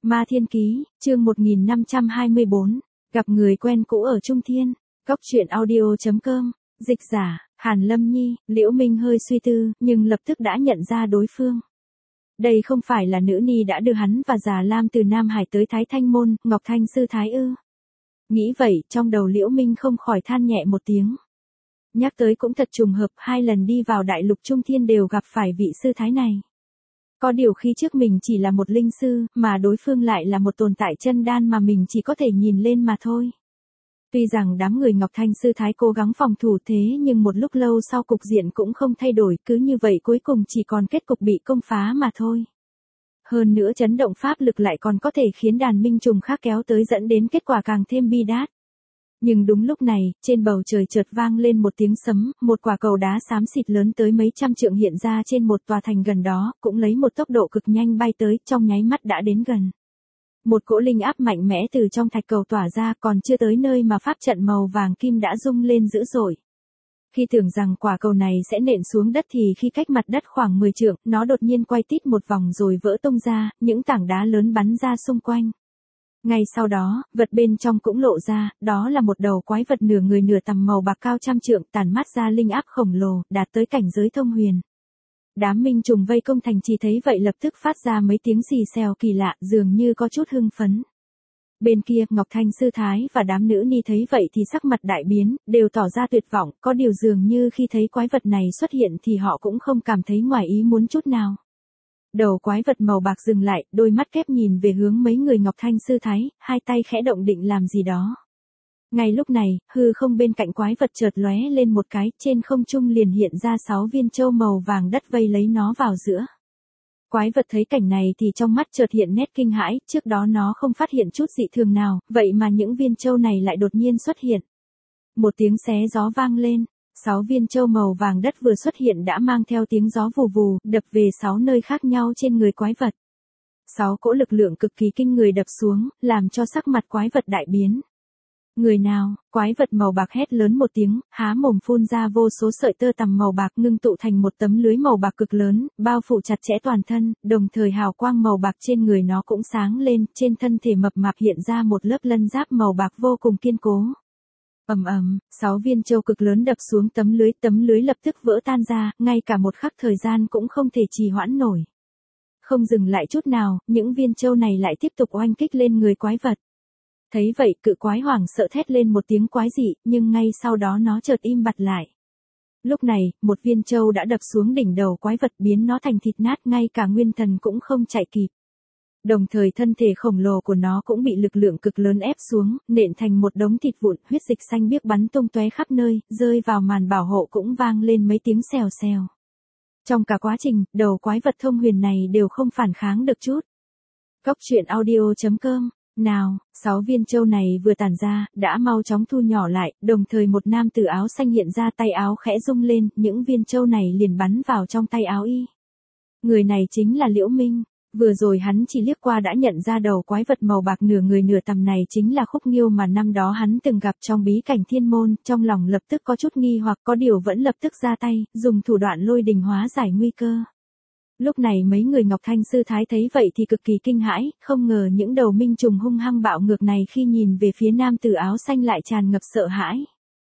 Ma Thiên Ký, chương 1524, gặp người quen cũ ở Trung Thiên, Cốc truyện audio.com, dịch giả, Hàn Lâm Nhi. Liễu Minh hơi suy tư, nhưng lập tức đã nhận ra đối phương. Đây không phải là nữ ni đã đưa hắn và Già Lam từ Nam Hải tới Thái Thanh Môn, Ngọc Thanh Sư Thái ư. Nghĩ vậy, trong đầu Liễu Minh không khỏi than nhẹ một tiếng. Nhắc tới cũng thật trùng hợp, 2 lần đi vào đại lục Trung Thiên đều gặp phải vị sư thái này. Có điều khi trước mình chỉ là một linh sư, mà đối phương lại là một tồn tại chân đan mà mình chỉ có thể nhìn lên mà thôi. Tuy rằng đám người Ngọc Thanh Sư Thái cố gắng phòng thủ thế nhưng một lúc lâu sau cục diện cũng không thay đổi, cứ như vậy cuối cùng chỉ còn kết cục bị công phá mà thôi. Hơn nữa chấn động pháp lực lại còn có thể khiến đàn minh trùng khác kéo tới dẫn đến kết quả càng thêm bi đát. Nhưng đúng lúc này, trên bầu trời chợt vang lên một tiếng sấm, một quả cầu đá xám xịt lớn tới mấy trăm trượng hiện ra trên một tòa thành gần đó, cũng lấy một tốc độ cực nhanh bay tới, trong nháy mắt đã đến gần. Một cỗ linh áp mạnh mẽ từ trong thạch cầu tỏa ra, còn chưa tới nơi mà pháp trận màu vàng kim đã rung lên dữ dội. Khi tưởng rằng quả cầu này sẽ nện xuống đất thì khi cách mặt đất khoảng 10 trượng, nó đột nhiên quay tít một vòng rồi vỡ tung ra, những tảng đá lớn bắn ra xung quanh. Ngay sau đó, vật bên trong cũng lộ ra, đó là một đầu quái vật nửa người nửa tầm màu bạc cao trăm trượng, tản mát ra linh áp khổng lồ, đạt tới cảnh giới thông huyền. Đám minh trùng vây công thành trì thấy vậy lập tức phát ra mấy tiếng xì xèo kỳ lạ, dường như có chút hưng phấn. Bên kia, Ngọc Thanh Sư Thái và đám nữ ni thấy vậy thì sắc mặt đại biến, đều tỏ ra tuyệt vọng, có điều dường như khi thấy quái vật này xuất hiện thì họ cũng không cảm thấy ngoài ý muốn chút nào. Đầu quái vật màu bạc dừng lại, đôi mắt kép nhìn về hướng mấy người Ngọc Thanh Sư Thái, hai tay khẽ động định làm gì đó. Ngay lúc này, hư không bên cạnh quái vật chợt lóe lên một cái, trên không trung liền hiện ra 6 viên châu màu vàng đất vây lấy nó vào giữa. Quái vật thấy cảnh này thì trong mắt chợt hiện nét kinh hãi, trước đó nó không phát hiện chút dị thường nào, vậy mà những viên châu này lại đột nhiên xuất hiện. Một tiếng xé gió vang lên. 6 viên châu màu vàng đất vừa xuất hiện đã mang theo tiếng gió vù vù, đập về 6 nơi khác nhau trên người quái vật. 6 cỗ lực lượng cực kỳ kinh người đập xuống, làm cho sắc mặt quái vật đại biến. Người nào? Quái vật màu bạc hét lớn một tiếng, há mồm phun ra vô số sợi tơ tằm màu bạc ngưng tụ thành một tấm lưới màu bạc cực lớn, bao phủ chặt chẽ toàn thân, đồng thời hào quang màu bạc trên người nó cũng sáng lên, trên thân thể mập mạp hiện ra một lớp lân giáp màu bạc vô cùng kiên cố. Ầm ầm, 6 viên châu cực lớn đập xuống tấm lưới lập tức vỡ tan ra, ngay cả một khắc thời gian cũng không thể trì hoãn nổi. Không dừng lại chút nào, những viên châu này lại tiếp tục oanh kích lên người quái vật. Thấy vậy, cự quái hoảng sợ thét lên một tiếng quái dị, nhưng ngay sau đó nó chợt im bặt lại. Lúc này, một viên châu đã đập xuống đỉnh đầu quái vật biến nó thành thịt nát, ngay cả nguyên thần cũng không chạy kịp. Đồng thời thân thể khổng lồ của nó cũng bị lực lượng cực lớn ép xuống, nện thành một đống thịt vụn, huyết dịch xanh biếc bắn tung tóe khắp nơi, rơi vào màn bảo hộ cũng vang lên mấy tiếng xèo xèo. Trong cả quá trình, đầu quái vật thông huyền này đều không phản kháng được chút. Cốc truyện audio.com. Nào, 6 viên châu này vừa tản ra, đã mau chóng thu nhỏ lại, đồng thời một nam tử áo xanh hiện ra, tay áo khẽ rung lên, những viên châu này liền bắn vào trong tay áo y. Người này chính là Liễu Minh. Vừa rồi hắn chỉ liếc qua đã nhận ra đầu quái vật màu bạc nửa người nửa tầm này chính là Khúc Nghiêu mà năm đó hắn từng gặp trong bí cảnh thiên môn, trong lòng lập tức có chút nghi hoặc, có điều vẫn lập tức ra tay, dùng thủ đoạn lôi đình hóa giải nguy cơ. Lúc này mấy người Ngọc Thanh Sư Thái thấy vậy thì cực kỳ kinh hãi, không ngờ những đầu minh trùng hung hăng bạo ngược này khi nhìn về phía nam tử áo xanh lại tràn ngập sợ hãi.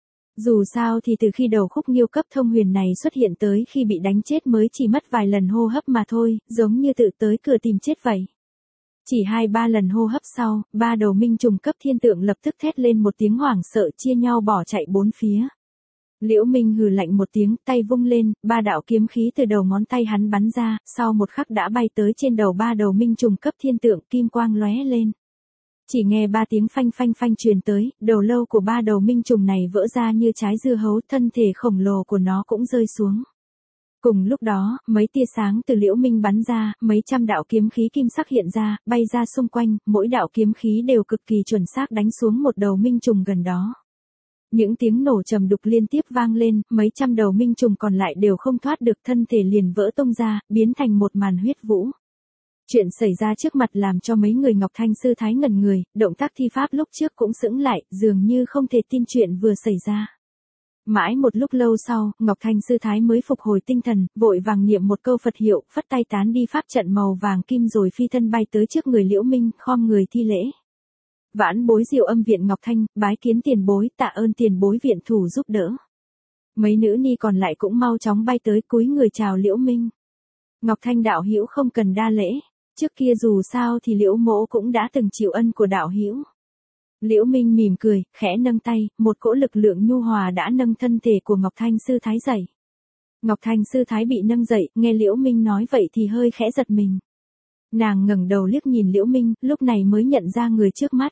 Dù sao thì từ khi đầu Khúc Nghiêu cấp thông huyền này xuất hiện tới khi bị đánh chết mới chỉ mất vài lần hô hấp mà thôi, giống như tự tới cửa tìm chết vậy. Chỉ 2-3 lần hô hấp sau, 3 đầu minh trùng cấp thiên tượng lập tức thét lên một tiếng hoảng sợ, chia nhau bỏ chạy bốn phía. Liễu Minh hừ lạnh một tiếng, tay vung lên, 3 đạo kiếm khí từ đầu ngón tay hắn bắn ra, sau một khắc đã bay tới trên đầu 3 đầu minh trùng cấp thiên tượng, kim quang lóe lên. Chỉ nghe 3 tiếng phanh phanh phanh truyền tới, đầu lâu của 3 đầu minh trùng này vỡ ra như trái dưa hấu, thân thể khổng lồ của nó cũng rơi xuống. Cùng lúc đó, mấy tia sáng từ Liễu Minh bắn ra, mấy trăm đạo kiếm khí kim sắc hiện ra, bay ra xung quanh, mỗi đạo kiếm khí đều cực kỳ chuẩn xác đánh xuống một đầu minh trùng gần đó. Những tiếng nổ trầm đục liên tiếp vang lên, mấy trăm đầu minh trùng còn lại đều không thoát được, thân thể liền vỡ tung ra, biến thành một màn huyết vũ. Chuyện xảy ra trước mặt làm cho mấy người Ngọc Thanh Sư Thái ngẩn người, động tác thi pháp lúc trước cũng sững lại, dường như không thể tin chuyện vừa xảy ra. Mãi một lúc lâu sau, Ngọc Thanh sư thái mới phục hồi tinh thần, vội vàng niệm một câu Phật hiệu, phất tay tán đi pháp trận màu vàng kim rồi phi thân bay tới trước người Liễu Minh, khom người thi lễ. Vãn bối Diệu Âm viện Ngọc Thanh, bái kiến tiền bối, tạ ơn tiền bối viện thủ giúp đỡ. Mấy nữ ni còn lại cũng mau chóng bay tới cúi người chào Liễu Minh. Ngọc Thanh đạo hữu không cần đa lễ, trước kia dù sao thì Liễu mỗ cũng đã từng chịu ân của đạo hữu. Liễu Minh mỉm cười, khẽ nâng tay, một cỗ lực lượng nhu hòa đã nâng thân thể của Ngọc Thanh sư thái dậy. Ngọc Thanh sư thái bị nâng dậy, nghe Liễu Minh nói vậy thì hơi khẽ giật mình. Nàng ngẩng đầu liếc nhìn Liễu Minh, lúc này mới nhận ra người trước mắt.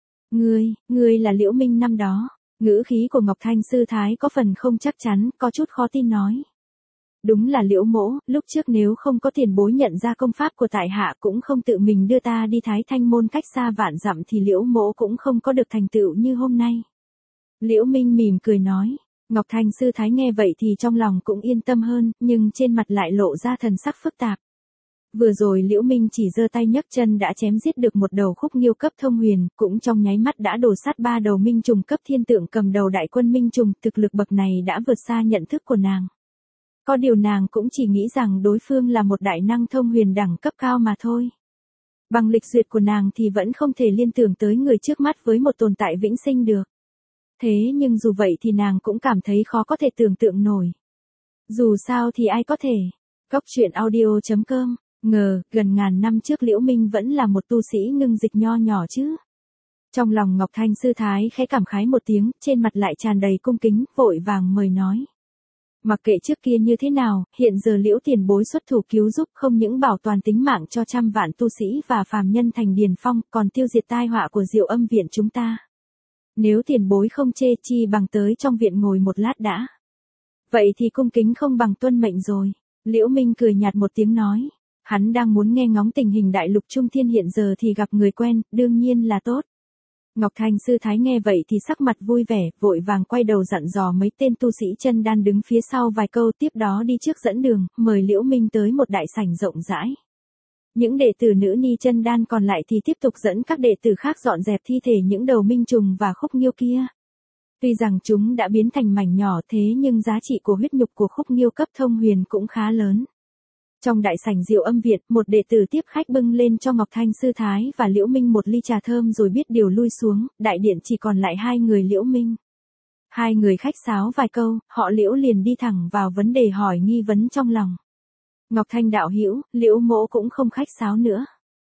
Ngươi là Liễu Minh năm đó. Ngữ khí của Ngọc Thanh sư thái có phần không chắc chắn, có chút khó tin nói. Đúng là Liễu mỗ, lúc trước nếu không có tiền bối nhận ra công pháp của tại hạ cũng không tự mình đưa ta đi Thái Thanh môn cách xa vạn dặm thì Liễu mỗ cũng không có được thành tựu như hôm nay. Liễu Minh mỉm cười nói. Ngọc Thanh sư thái nghe vậy thì trong lòng cũng yên tâm hơn, nhưng trên mặt lại lộ ra thần sắc phức tạp. Vừa rồi Liễu Minh chỉ giơ tay nhấc chân đã chém giết được một đầu khúc nghiêu cấp thông huyền, cũng trong nháy mắt đã đổ sát 3 đầu minh trùng cấp thiên tượng cầm đầu đại quân minh trùng, thực lực bậc này đã vượt xa nhận thức của nàng. Có điều nàng cũng chỉ nghĩ rằng đối phương là một đại năng thông huyền đẳng cấp cao mà thôi. Bằng lịch duyệt của nàng thì vẫn không thể liên tưởng tới người trước mắt với một tồn tại vĩnh sinh được. Thế nhưng dù vậy thì nàng cũng cảm thấy khó có thể tưởng tượng nổi. Dù sao thì ai có thể. Cốc truyện audio.com. Gần ngàn năm trước Liễu Minh vẫn là một tu sĩ ngưng dịch nho nhỏ chứ. Trong lòng Ngọc Thanh sư thái khẽ cảm khái một tiếng, trên mặt lại tràn đầy cung kính, vội vàng mời nói. Mặc kệ trước kia như thế nào, hiện giờ Liễu tiền bối xuất thủ cứu giúp không những bảo toàn tính mạng cho trăm vạn tu sĩ và phàm nhân thành điền phong, còn tiêu diệt tai họa của Diệu Âm viện chúng ta. Nếu tiền bối không chê chi bằng tới trong viện ngồi một lát đã. Vậy thì cung kính không bằng tuân mệnh rồi. Liễu Minh cười nhạt một tiếng nói. Hắn đang muốn nghe ngóng tình hình đại lục trung thiên hiện giờ thì gặp người quen, đương nhiên là tốt. Ngọc Thanh sư thái nghe vậy thì sắc mặt vui vẻ, vội vàng quay đầu dặn dò mấy tên tu sĩ chân đan đứng phía sau vài câu, tiếp đó đi trước dẫn đường, mời Liễu Minh tới một đại sảnh rộng rãi. Những đệ tử nữ ni chân đan còn lại thì tiếp tục dẫn các đệ tử khác dọn dẹp thi thể những đầu minh trùng và khúc nghiêu kia. Tuy rằng chúng đã biến thành mảnh nhỏ thế nhưng giá trị của huyết nhục của khúc nghiêu cấp thông huyền cũng khá lớn. Trong đại sảnh Diệu Âm viện, một đệ tử tiếp khách bưng lên cho Ngọc Thanh sư thái và Liễu Minh một ly trà thơm rồi biết điều lui xuống, đại điện chỉ còn lại hai người Liễu Minh. Hai người khách sáo vài câu, họ Liễu liền đi thẳng vào vấn đề hỏi nghi vấn trong lòng. Ngọc Thanh đạo hữu, Liễu mỗ cũng không khách sáo nữa.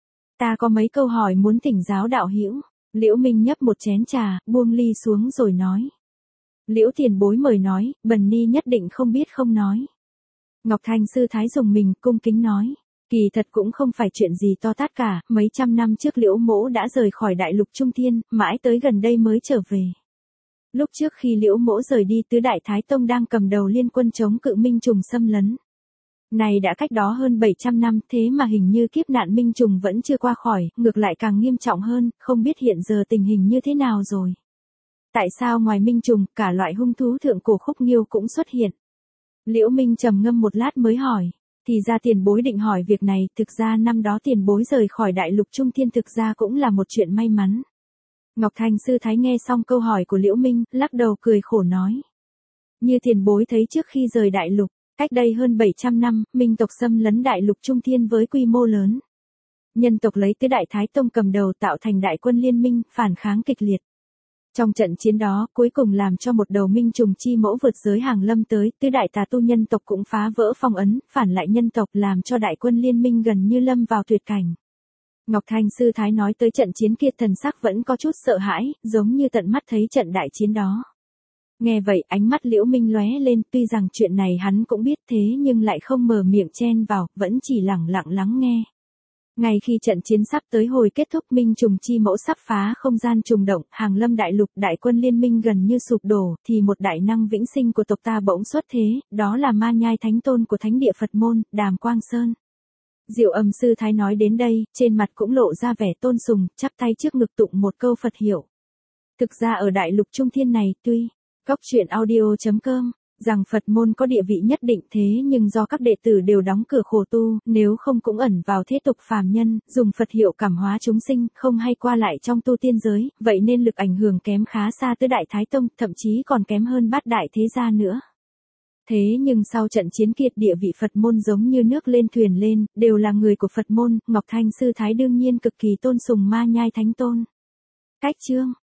Ta có mấy câu hỏi muốn thỉnh giáo đạo hữu. Liễu Minh nhấp một chén trà, buông ly xuống rồi nói. Liễu tiền bối mời nói, bần ni nhất định không biết không nói. Ngọc Thanh sư thái dùng mình cung kính nói. Kỳ thật cũng không phải chuyện gì to tát cả, mấy trăm năm trước Liễu mỗ đã rời khỏi đại lục trung thiên, mãi tới gần đây mới trở về. Lúc trước khi Liễu mỗ rời đi tứ đại thái tông đang cầm đầu liên quân chống cự minh trùng xâm lấn. Này đã cách đó hơn 700 năm thế mà hình như kiếp nạn minh trùng vẫn chưa qua khỏi, ngược lại càng nghiêm trọng hơn, không biết hiện giờ tình hình như thế nào rồi. Tại sao ngoài minh trùng, cả loại hung thú thượng cổ khúc nghiêu cũng xuất hiện? Liễu Minh trầm ngâm một lát mới hỏi, thì ra tiền bối định hỏi việc này, thực ra năm đó tiền bối rời khỏi đại lục trung thiên thực ra cũng là một chuyện may mắn. Ngọc Thanh sư thái nghe xong câu hỏi của Liễu Minh, lắc đầu cười khổ nói. Như tiền bối thấy trước khi rời đại lục, cách đây hơn 700 năm, minh tộc xâm lấn đại lục trung thiên với quy mô lớn. Nhân tộc lấy tứ đại thái tông cầm đầu tạo thành đại quân liên minh, phản kháng kịch liệt. Trong trận chiến đó, cuối cùng làm cho một đầu minh trùng chi mẫu vượt giới hàng lâm tới, tứ đại tà tu nhân tộc cũng phá vỡ phong ấn, phản lại nhân tộc làm cho đại quân liên minh gần như lâm vào tuyệt cảnh. Ngọc Thanh sư thái nói tới trận chiến kia thần sắc vẫn có chút sợ hãi, giống như tận mắt thấy trận đại chiến đó. Nghe vậy ánh mắt Liễu Minh lóe lên, tuy rằng chuyện này hắn cũng biết thế nhưng lại không mở miệng chen vào, vẫn chỉ lẳng lặng lắng nghe. Ngay khi trận chiến sắp tới hồi kết thúc minh trùng chi mẫu sắp phá không gian trùng động, hàng lâm đại lục đại quân liên minh gần như sụp đổ, thì một đại năng vĩnh sinh của tộc ta bỗng xuất thế, đó là Ma Nhai Thánh Tôn của Thánh Địa Phật Môn, Đàm Quang Sơn. Diệu Âm sư thái nói đến đây, trên mặt cũng lộ ra vẻ tôn sùng, chắp tay trước ngực tụng một câu Phật hiệu. Thực ra ở đại lục trung thiên này tuy, Cốc truyện audio.com rằng Phật môn có địa vị nhất định, thế nhưng do các đệ tử đều đóng cửa khổ tu, nếu không cũng ẩn vào thế tục phàm nhân, dùng Phật hiệu cảm hóa chúng sinh, không hay qua lại trong tu tiên giới, vậy nên lực ảnh hưởng kém khá xa tới Đại Thái Tông, thậm chí còn kém hơn Bát Đại thế gia nữa. Thế nhưng sau trận chiến kiệt địa vị Phật môn giống như nước lên thuyền lên, đều là người của Phật môn, Ngọc Thanh Sư Thái đương nhiên cực kỳ tôn sùng Ma Nhai Thánh Tôn. Cách chương